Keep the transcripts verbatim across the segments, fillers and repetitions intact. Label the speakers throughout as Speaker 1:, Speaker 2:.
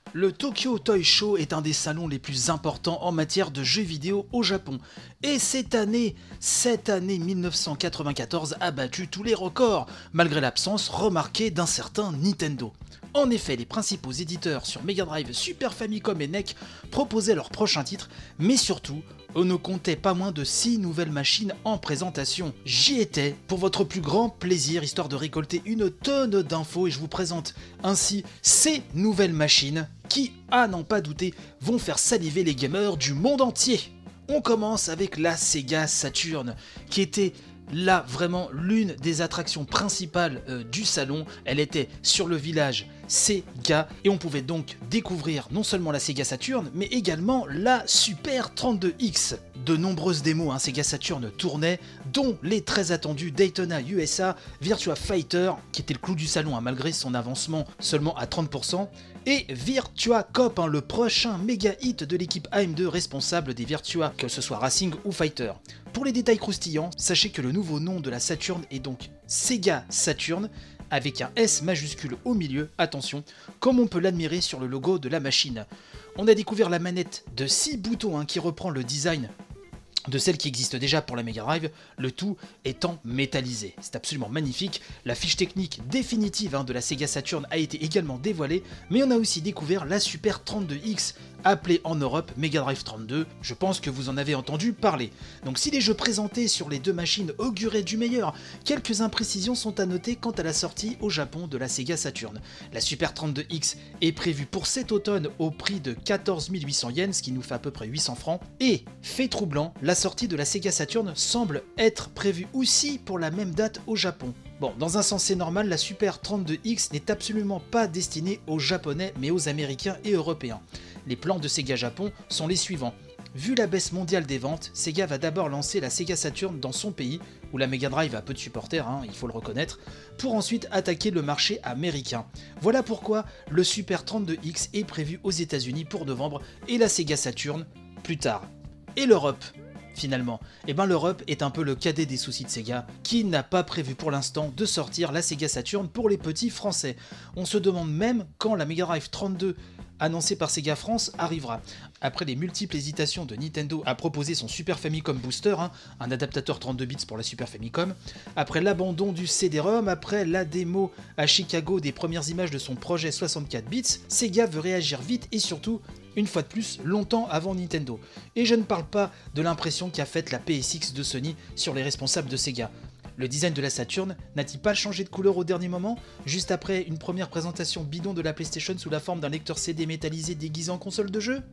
Speaker 1: Le Tokyo Toy Show est un des salons les plus importants en matière de jeux vidéo au Japon. Et cette année, cette année mille neuf cent quatre-vingt-quatorze a battu tous les records, malgré l'absence remarquée d'un certain Nintendo. En effet, les principaux éditeurs sur Mega Drive, Super Famicom et N E C proposaient leur prochain titre, mais surtout, on ne comptait pas moins de six nouvelles machines en présentation. J'y étais pour votre plus grand plaisir, histoire de récolter une tonne d'infos, et je vous présente ainsi ces nouvelles machines qui, à n'en pas douter, vont faire saliver les gamers du monde entier. On commence avec la Sega Saturn, qui était là vraiment l'une des attractions principales euh, du salon. Elle était sur le village Sega et on pouvait donc découvrir non seulement la Sega Saturn mais également la Super trente-deux X. De nombreuses démos hein, Sega Saturn tournaient, dont les très attendus Daytona U S A, Virtua Fighter qui était le clou du salon hein, malgré son avancement seulement à trente pour cent, et Virtua Cop, hein, le prochain méga hit de l'équipe A M deux responsable des Virtua, que ce soit Racing ou Fighter. Pour les détails croustillants, sachez que le nouveau nom de la Saturn est donc Sega Saturn, avec un S majuscule au milieu, attention, comme on peut l'admirer sur le logo de la machine. On a découvert la manette de six boutons hein, qui reprend le design de celle qui existe déjà pour la Mega Drive, le tout étant métallisé. C'est absolument magnifique. La fiche technique définitive hein, de la Sega Saturn a été également dévoilée, mais on a aussi découvert la Super trente-deux X, appelée en Europe Mega Drive trente-deux, je pense que vous en avez entendu parler. Donc si les jeux présentés sur les deux machines auguraient du meilleur, quelques imprécisions sont à noter quant à la sortie au Japon de la Sega Saturn. La Super trente-deux X est prévue pour cet automne au prix de quatorze mille huit cents yens, ce qui nous fait à peu près huit cents francs, et, fait troublant, la sortie de la Sega Saturn semble être prévue aussi pour la même date au Japon. Bon, dans un sens c'est normal, la Super trente-deux X n'est absolument pas destinée aux Japonais mais aux Américains et Européens. Les plans de Sega Japon sont les suivants. Vu la baisse mondiale des ventes, Sega va d'abord lancer la Sega Saturn dans son pays, où la Mega Drive a peu de supporters, hein, il faut le reconnaître, pour ensuite attaquer le marché américain. Voilà pourquoi le Super trente-deux X est prévu aux États-Unis pour novembre et la Sega Saturn plus tard. Et l'Europe finalement, et ben l'Europe est un peu le cadet des soucis de Sega, qui n'a pas prévu pour l'instant de sortir la Sega Saturn pour les petits français. On se demande même quand la Mega Drive trente-deux annoncée par Sega France arrivera. Après les multiples hésitations de Nintendo à proposer son Super Famicom Booster, hein, un adaptateur trente-deux bits pour la Super Famicom, après l'abandon du C D-ROM, après la démo à Chicago des premières images de son projet soixante-quatre bits, Sega veut réagir vite et surtout, une fois de plus, longtemps avant Nintendo. Et je ne parle pas de l'impression qu'a faite la P S X de Sony sur les responsables de Sega. Le design de la Saturn n'a-t-il pas changé de couleur au dernier moment, juste après une première présentation bidon de la PlayStation sous la forme d'un lecteur C D métallisé déguisé en console de jeu?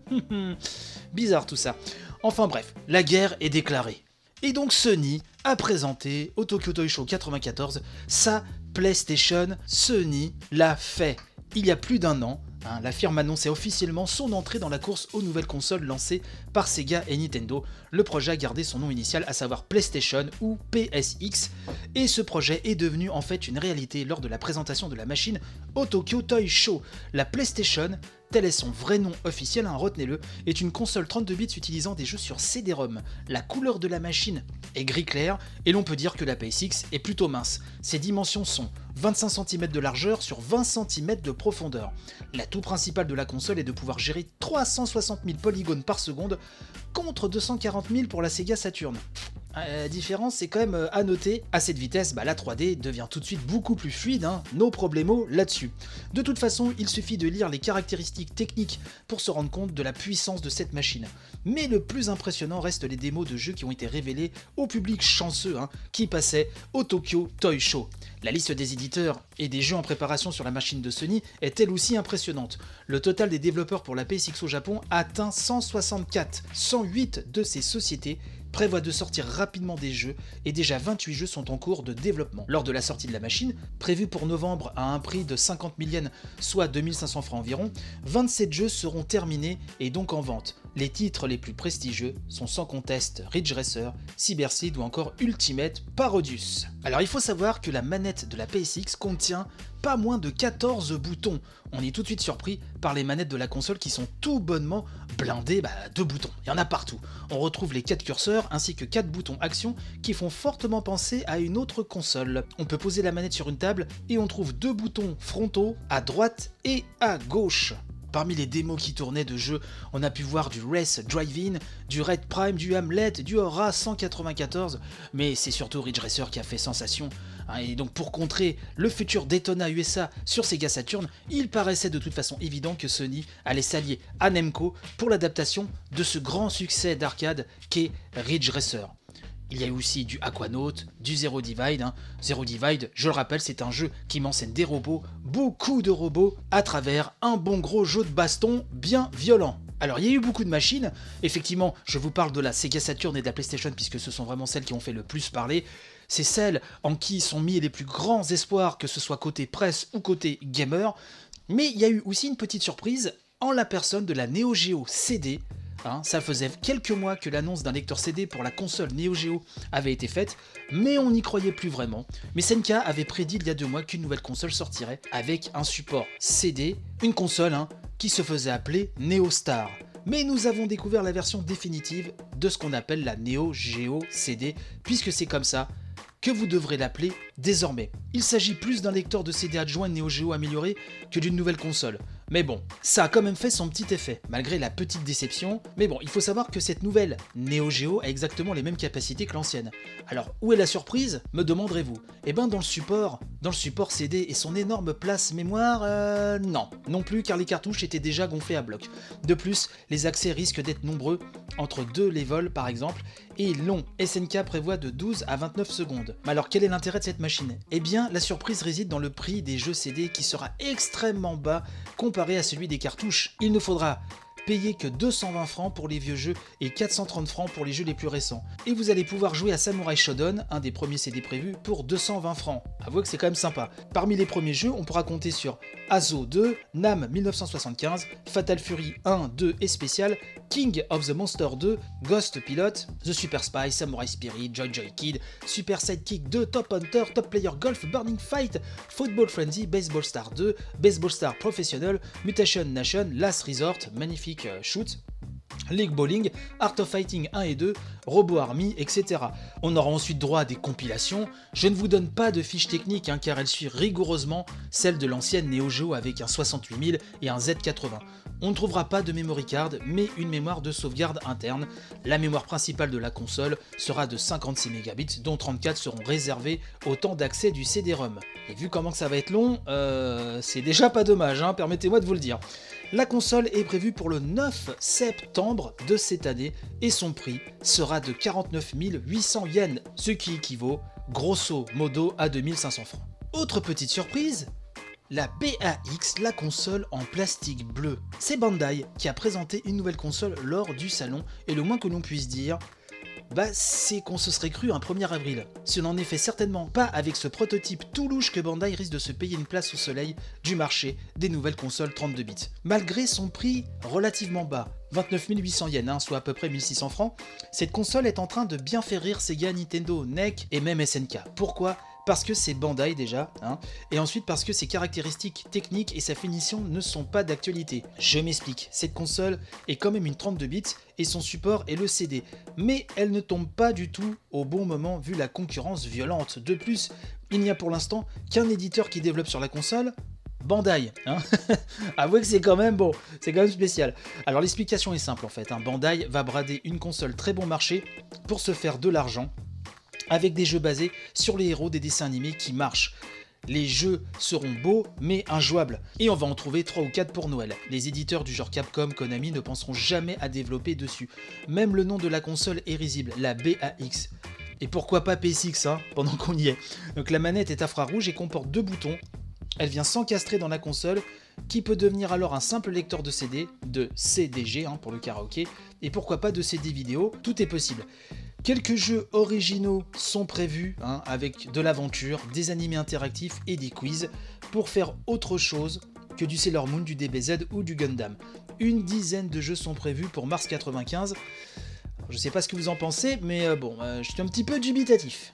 Speaker 1: Bizarre tout ça. Enfin bref, la guerre est déclarée. Et donc Sony a présenté au Tokyo Toy Show quatre-vingt-quatorze sa PlayStation. Sony l'a fait il y a plus d'un an. Hein, la firme annonçait officiellement son entrée dans la course aux nouvelles consoles lancées par Sega et Nintendo. Le projet a gardé son nom initial, à savoir PlayStation ou P S X, et ce projet est devenu en fait une réalité lors de la présentation de la machine au Tokyo Toy Show. La PlayStation, tel est son vrai nom officiel, hein, retenez-le, est une console trente-deux bits utilisant des jeux sur C D-ROM. La couleur de la machine est gris clair, et l'on peut dire que la P S X est plutôt mince. Ses dimensions sont vingt-cinq centimètres de largeur sur vingt centimètres de profondeur. L'atout principal de la console est de pouvoir gérer trois cent soixante mille polygones par seconde contre deux cent quarante mille pour la Sega Saturn. La différence, c'est quand même à noter, à cette vitesse, bah, la trois D devient tout de suite beaucoup plus fluide, hein, no problemo là-dessus. De toute façon, il suffit de lire les caractéristiques techniques pour se rendre compte de la puissance de cette machine. Mais le plus impressionnant reste les démos de jeux qui ont été révélés au public chanceux hein, qui passait au Tokyo Toy Show. La liste des éditeurs et des jeux en préparation sur la machine de Sony est elle aussi impressionnante. Le total des développeurs pour la P S X au Japon atteint cent soixante-quatre. cent huit de ces sociétés prévoit de sortir rapidement des jeux et déjà vingt-huit jeux sont en cours de développement. Lors de la sortie de la machine, prévue pour novembre à un prix de cinquante mille yens, soit deux mille cinq cents francs environ, vingt-sept jeux seront terminés et donc en vente. Les titres les plus prestigieux sont sans conteste Ridge Racer, Cyber Seed ou encore Ultimate Parodius. Alors il faut savoir que la manette de la P S X contient pas moins de quatorze boutons. On est tout de suite surpris par les manettes de la console qui sont tout bonnement blindées bah, de boutons. Il y en a partout. On retrouve les quatre curseurs ainsi que quatre boutons action qui font fortement penser à une autre console. On peut poser la manette sur une table et on trouve deux boutons frontaux à droite et à gauche. Parmi les démos qui tournaient de jeux, on a pu voir du Race Drive-In, du Red Prime, du Hamlet, du Aura cent quatre-vingt-quatorze, mais c'est surtout Ridge Racer qui a fait sensation. Et donc pour contrer le futur Daytona U S A sur Sega Saturn, il paraissait de toute façon évident que Sony allait s'allier à Namco pour l'adaptation de ce grand succès d'arcade qu'est Ridge Racer. Il y a eu aussi du Aquanaut, du Zero Divide. Hein. Zero Divide, je le rappelle, c'est un jeu qui m'enseigne des robots, beaucoup de robots, à travers un bon gros jeu de baston bien violent. Alors il y a eu beaucoup de machines, effectivement je vous parle de la Sega Saturn et de la PlayStation puisque ce sont vraiment celles qui ont fait le plus parler. C'est celles en qui sont mis les plus grands espoirs, que ce soit côté presse ou côté gamer. Mais il y a eu aussi une petite surprise en la personne de la Neo Geo C D. Hein, ça faisait quelques mois que l'annonce d'un lecteur C D pour la console Neo Geo avait été faite, mais on n'y croyait plus vraiment. Mais S N K avait prédit il y a deux mois qu'une nouvelle console sortirait avec un support C D, une console hein, qui se faisait appeler Neo Star. Mais nous avons découvert la version définitive de ce qu'on appelle la Neo Geo C D, puisque c'est comme ça que vous devrez l'appeler désormais. Il s'agit plus d'un lecteur de C D adjoint Neo Geo amélioré que d'une nouvelle console. Mais bon, ça a quand même fait son petit effet, malgré la petite déception. Mais bon, il faut savoir que cette nouvelle Neo Geo a exactement les mêmes capacités que l'ancienne. Alors, où est la surprise, me demanderez-vous? Eh ben dans le support, dans le support C D et son énorme place mémoire, euh, non. Non plus, car les cartouches étaient déjà gonflées à bloc. De plus, les accès risquent d'être nombreux, entre deux levels par exemple, et long. S N K prévoit de douze à vingt-neuf secondes. Mais alors quel est l'intérêt de cette machine? Eh bien, la surprise réside dans le prix des jeux C D qui sera extrêmement bas comparé à celui des cartouches. Il ne faudra payer que deux cent vingt francs pour les vieux jeux et quatre cent trente francs pour les jeux les plus récents. Et vous allez pouvoir jouer à Samurai Shodown, un des premiers C D prévus, pour deux cent vingt francs. Avouez que c'est quand même sympa. Parmi les premiers jeux, on pourra compter sur Azo deux, Nam mille neuf cent soixante-quinze, Fatal Fury un, deux et spécial, King of the Monster deux, Ghost Pilot, The Super Spy, Samurai Spirit, Joy Joy Kid, Super Sidekick deux, Top Hunter, Top Player Golf, Burning Fight, Football Frenzy, Baseball Star deux, Baseball Star Professional, Mutation Nation, Last Resort, magnifique Shoot, League Bowling, Art of Fighting un et deux, Robo Army, et cetera. On aura ensuite droit à des compilations. Je ne vous donne pas de fiche technique hein, car elle suit rigoureusement celle de l'ancienne Neo Geo avec un soixante-huit mille et un Z quatre-vingts. On ne trouvera pas de memory card mais une mémoire de sauvegarde interne. La mémoire principale de la console sera de cinquante-six mégabits dont trente-quatre seront réservés au temps d'accès du C D-ROM. Et vu comment que ça va être long, euh, c'est déjà pas dommage, hein, permettez-moi de vous le dire. La console est prévue pour le neuf septembre de cette année et son prix sera de quarante-neuf mille huit cents yens, ce qui équivaut grosso modo à deux mille cinq cents francs. Autre petite surprise, la B A X, la console en plastique bleu. C'est Bandai qui a présenté une nouvelle console lors du salon et le moins que l'on puisse dire, bah c'est qu'on se serait cru un premier avril. Ce n'en est fait certainement pas avec ce prototype tout louche que Bandai risque de se payer une place au soleil du marché des nouvelles consoles trente-deux bits. Malgré son prix relativement bas, vingt-neuf mille huit cents yens, hein, soit à peu près mille six cents francs, cette console est en train de bien faire rire Sega, Nintendo, N E C et même S N K. Pourquoi ? Parce que c'est Bandai déjà, hein, et ensuite parce que ses caractéristiques techniques et sa finition ne sont pas d'actualité. Je m'explique, cette console est quand même une trente-deux bits et son support est le C D, mais elle ne tombe pas du tout au bon moment vu la concurrence violente. De plus, il n'y a pour l'instant qu'un éditeur qui développe sur la console, Bandai, hein. Avouez que c'est quand même bon, c'est quand même spécial. Alors l'explication est simple en fait, hein. Bandai va brader une console très bon marché pour se faire de l'argent, avec des jeux basés sur les héros des dessins animés qui marchent. Les jeux seront beaux mais injouables, et on va en trouver trois ou quatre pour Noël. Les éditeurs du genre Capcom, Konami ne penseront jamais à développer dessus. Même le nom de la console est risible, la B A X. Et pourquoi pas P S X, hein, pendant qu'on y est. Donc la manette est infrarouge et comporte deux boutons. Elle vient s'encastrer dans la console, qui peut devenir alors un simple lecteur de C D, de C D G hein, pour le karaoké, et pourquoi pas de C D vidéo, tout est possible. Quelques jeux originaux sont prévus, hein, avec de l'aventure, des animés interactifs et des quiz, pour faire autre chose que du Sailor Moon, du D B Z ou du Gundam. Une dizaine de jeux sont prévus pour mars quatre-vingt-quinze. Je sais pas ce que vous en pensez, mais euh, bon, euh, je suis un petit peu dubitatif.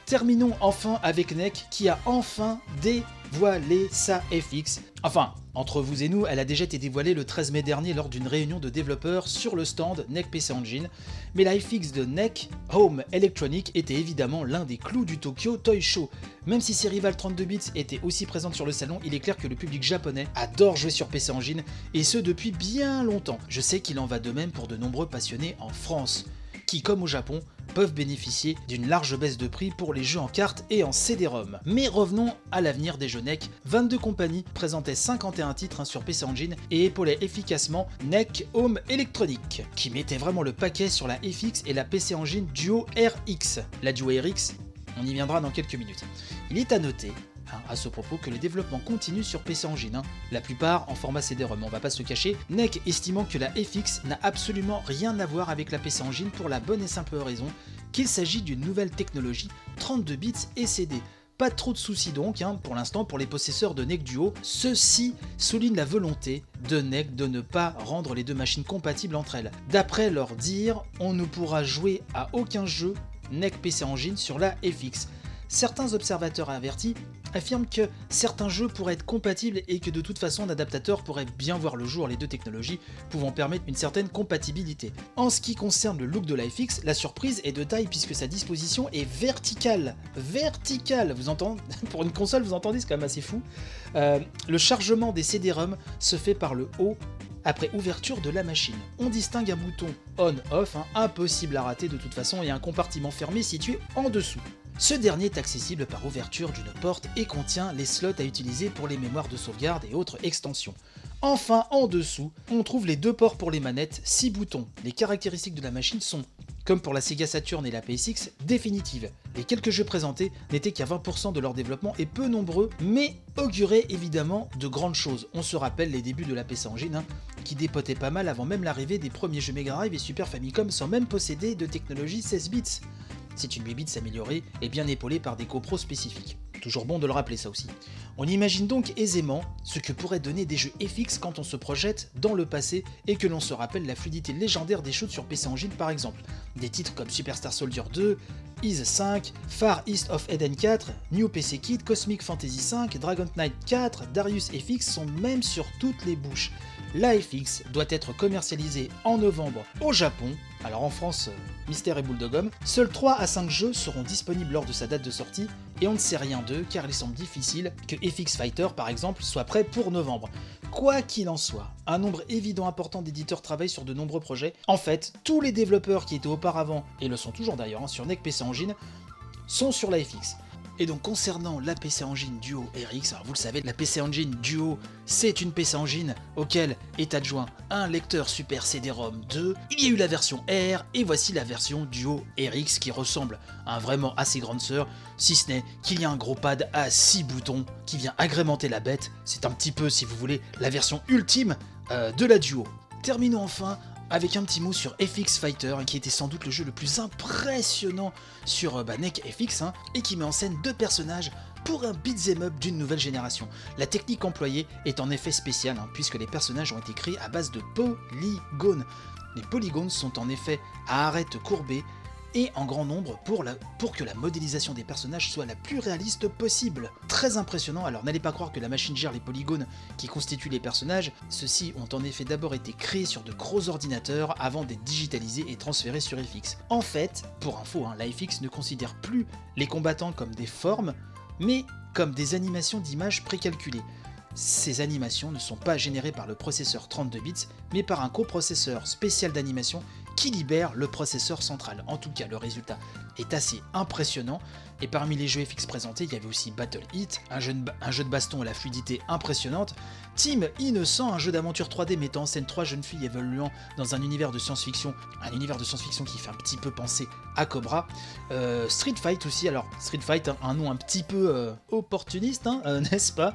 Speaker 1: Terminons enfin avec N E C qui a enfin dévoilé sa F X. Enfin, entre vous et nous, elle a déjà été dévoilée le treize mai dernier lors d'une réunion de développeurs sur le stand N E C P C Engine, mais la F X de N E C Home Electronic était évidemment l'un des clous du Tokyo Toy Show. Même si ses rivales trente-deux bits étaient aussi présentes sur le salon, il est clair que le public japonais adore jouer sur P C Engine, et ce depuis bien longtemps. Je sais qu'il en va de même pour de nombreux passionnés en France, qui, comme au Japon, peuvent bénéficier d'une large baisse de prix pour les jeux en cartes et en C D ROM. Mais revenons à l'avenir des jeux N E C. vingt-deux compagnies présentaient cinquante et un titres sur P C Engine et épaulaient efficacement N E C Home Electronic, qui mettait vraiment le paquet sur la F X et la P C Engine Duo R X. La Duo R X, on y viendra dans quelques minutes. Il est à noter, hein, à ce propos, que le développement continue sur P C Engine, hein, la plupart en format C D ROM, on va pas se le cacher, N E C estimant que la F X n'a absolument rien à voir avec la P C Engine pour la bonne et simple raison qu'il s'agit d'une nouvelle technologie trente-deux bits et C D. Pas trop de soucis donc, hein, pour l'instant, pour les possesseurs de N E C Duo. Ceci souligne la volonté de N E C de ne pas rendre les deux machines compatibles entre elles. D'après leur dire, on ne pourra jouer à aucun jeu N E C P C Engine sur la F X. Certains observateurs avertis affirment que certains jeux pourraient être compatibles et que de toute façon un adaptateur pourrait bien voir le jour, les deux technologies pouvant permettre une certaine compatibilité. En ce qui concerne le look de la F X, la surprise est de taille puisque sa disposition est verticale. Verticale, vous entendez? Pour une console, vous entendez, c'est quand même assez fou. Euh, le chargement des C D ROM se fait par le haut après ouverture de la machine. On distingue un bouton on-off, hein, impossible à rater de toute façon, et un compartiment fermé situé en dessous. Ce dernier est accessible par ouverture d'une porte et contient les slots à utiliser pour les mémoires de sauvegarde et autres extensions. Enfin, en dessous, on trouve les deux ports pour les manettes, six boutons. Les caractéristiques de la machine sont, comme pour la Sega Saturn et la P S X, définitives. Les quelques jeux présentés n'étaient qu'à vingt pour cent de leur développement et peu nombreux, mais auguraient évidemment de grandes choses. On se rappelle les débuts de la P C Engine, hein, qui dépotait pas mal avant même l'arrivée des premiers jeux Mega Drive et Super Famicom sans même posséder de technologie seize bits. C'est une huit bits améliorée et bien épaulée par des copros spécifiques. Toujours bon de le rappeler ça aussi. On imagine donc aisément ce que pourraient donner des jeux F X quand on se projette dans le passé et que l'on se rappelle la fluidité légendaire des shoots sur P C Engine par exemple. Des titres comme Superstar Soldier deux, Ys cinq, Far East of Eden quatre, New P C Kid, Cosmic Fantasy cinq, Dragon Knight quatre, Darius F X sont même sur toutes les bouches. La F X doit être commercialisée en novembre au Japon, alors en France, euh, mystère et boule de gomme. Seuls trois à cinq jeux seront disponibles lors de sa date de sortie, et on ne sait rien d'eux car il semble difficile que F X Fighter par exemple soit prêt pour novembre. Quoi qu'il en soit, un nombre évident important d'éditeurs travaillent sur de nombreux projets. En fait, tous les développeurs qui étaient auparavant, et le sont toujours d'ailleurs, hein, sur N E C P C Engine, sont sur la F X. Et donc concernant la P C Engine Duo R X, alors vous le savez, la P C Engine Duo, c'est une P C Engine auquel est adjoint un lecteur Super C D ROM deux, il y a eu la version R, et voici la version Duo R X qui ressemble à un vraiment assez grande sœur, si ce n'est qu'il y a un gros pad à six boutons qui vient agrémenter la bête, c'est un petit peu, si vous voulez, la version ultime euh, de la Duo. Terminons enfin avec un petit mot sur F X Fighter, qui était sans doute le jeu le plus impressionnant sur bah, N E C F X, hein, et qui met en scène deux personnages pour un beat'em up d'une nouvelle génération. La technique employée est en effet spéciale, hein, puisque les personnages ont été créés à base de polygones. Les polygones sont en effet à arêtes courbées et en grand nombre pour, la, pour que la modélisation des personnages soit la plus réaliste possible. Très impressionnant, alors n'allez pas croire que la machine gère les polygones qui constituent les personnages, ceux-ci ont en effet d'abord été créés sur de gros ordinateurs avant d'être digitalisés et transférés sur F X. En fait, pour info, hein, la F X ne considère plus les combattants comme des formes, mais comme des animations d'images précalculées. Ces animations ne sont pas générées par le processeur trente-deux bits, mais par un coprocesseur spécial d'animation qui libère le processeur central. En tout cas, le résultat est assez impressionnant, et parmi les jeux F X présentés, il y avait aussi Battle Hit, un jeu de, un jeu de baston à la fluidité impressionnante, Team Innocent, un jeu d'aventure trois D mettant en scène trois jeunes filles évoluant dans un univers de science-fiction, un univers de science-fiction qui fait un petit peu penser à Cobra, euh, Street Fight aussi, alors Street Fight, hein, un nom un petit peu euh, opportuniste, hein, euh, n'est-ce pas?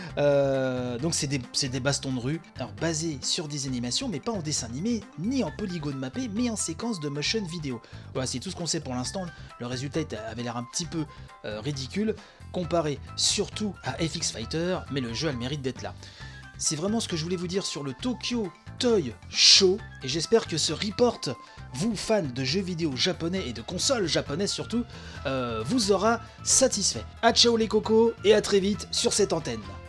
Speaker 1: Euh, donc c'est des, c'est des bastons de rue, alors basés sur des animations, mais pas en dessin animé, ni en polygone mappé, mais en séquence de motion vidéo. Voilà, c'est tout ce qu'on sait pour l'instant. Le résultat avait l'air un petit peu euh, ridicule, comparé surtout à F X Fighter, mais le jeu a le mérite d'être là. C'est vraiment ce que je voulais vous dire sur le Tokyo Toy Show, et j'espère que ce report, vous fans de jeux vidéo japonais et de consoles japonaises surtout, euh, vous aura satisfait. A ciao les cocos, et à très vite sur cette antenne.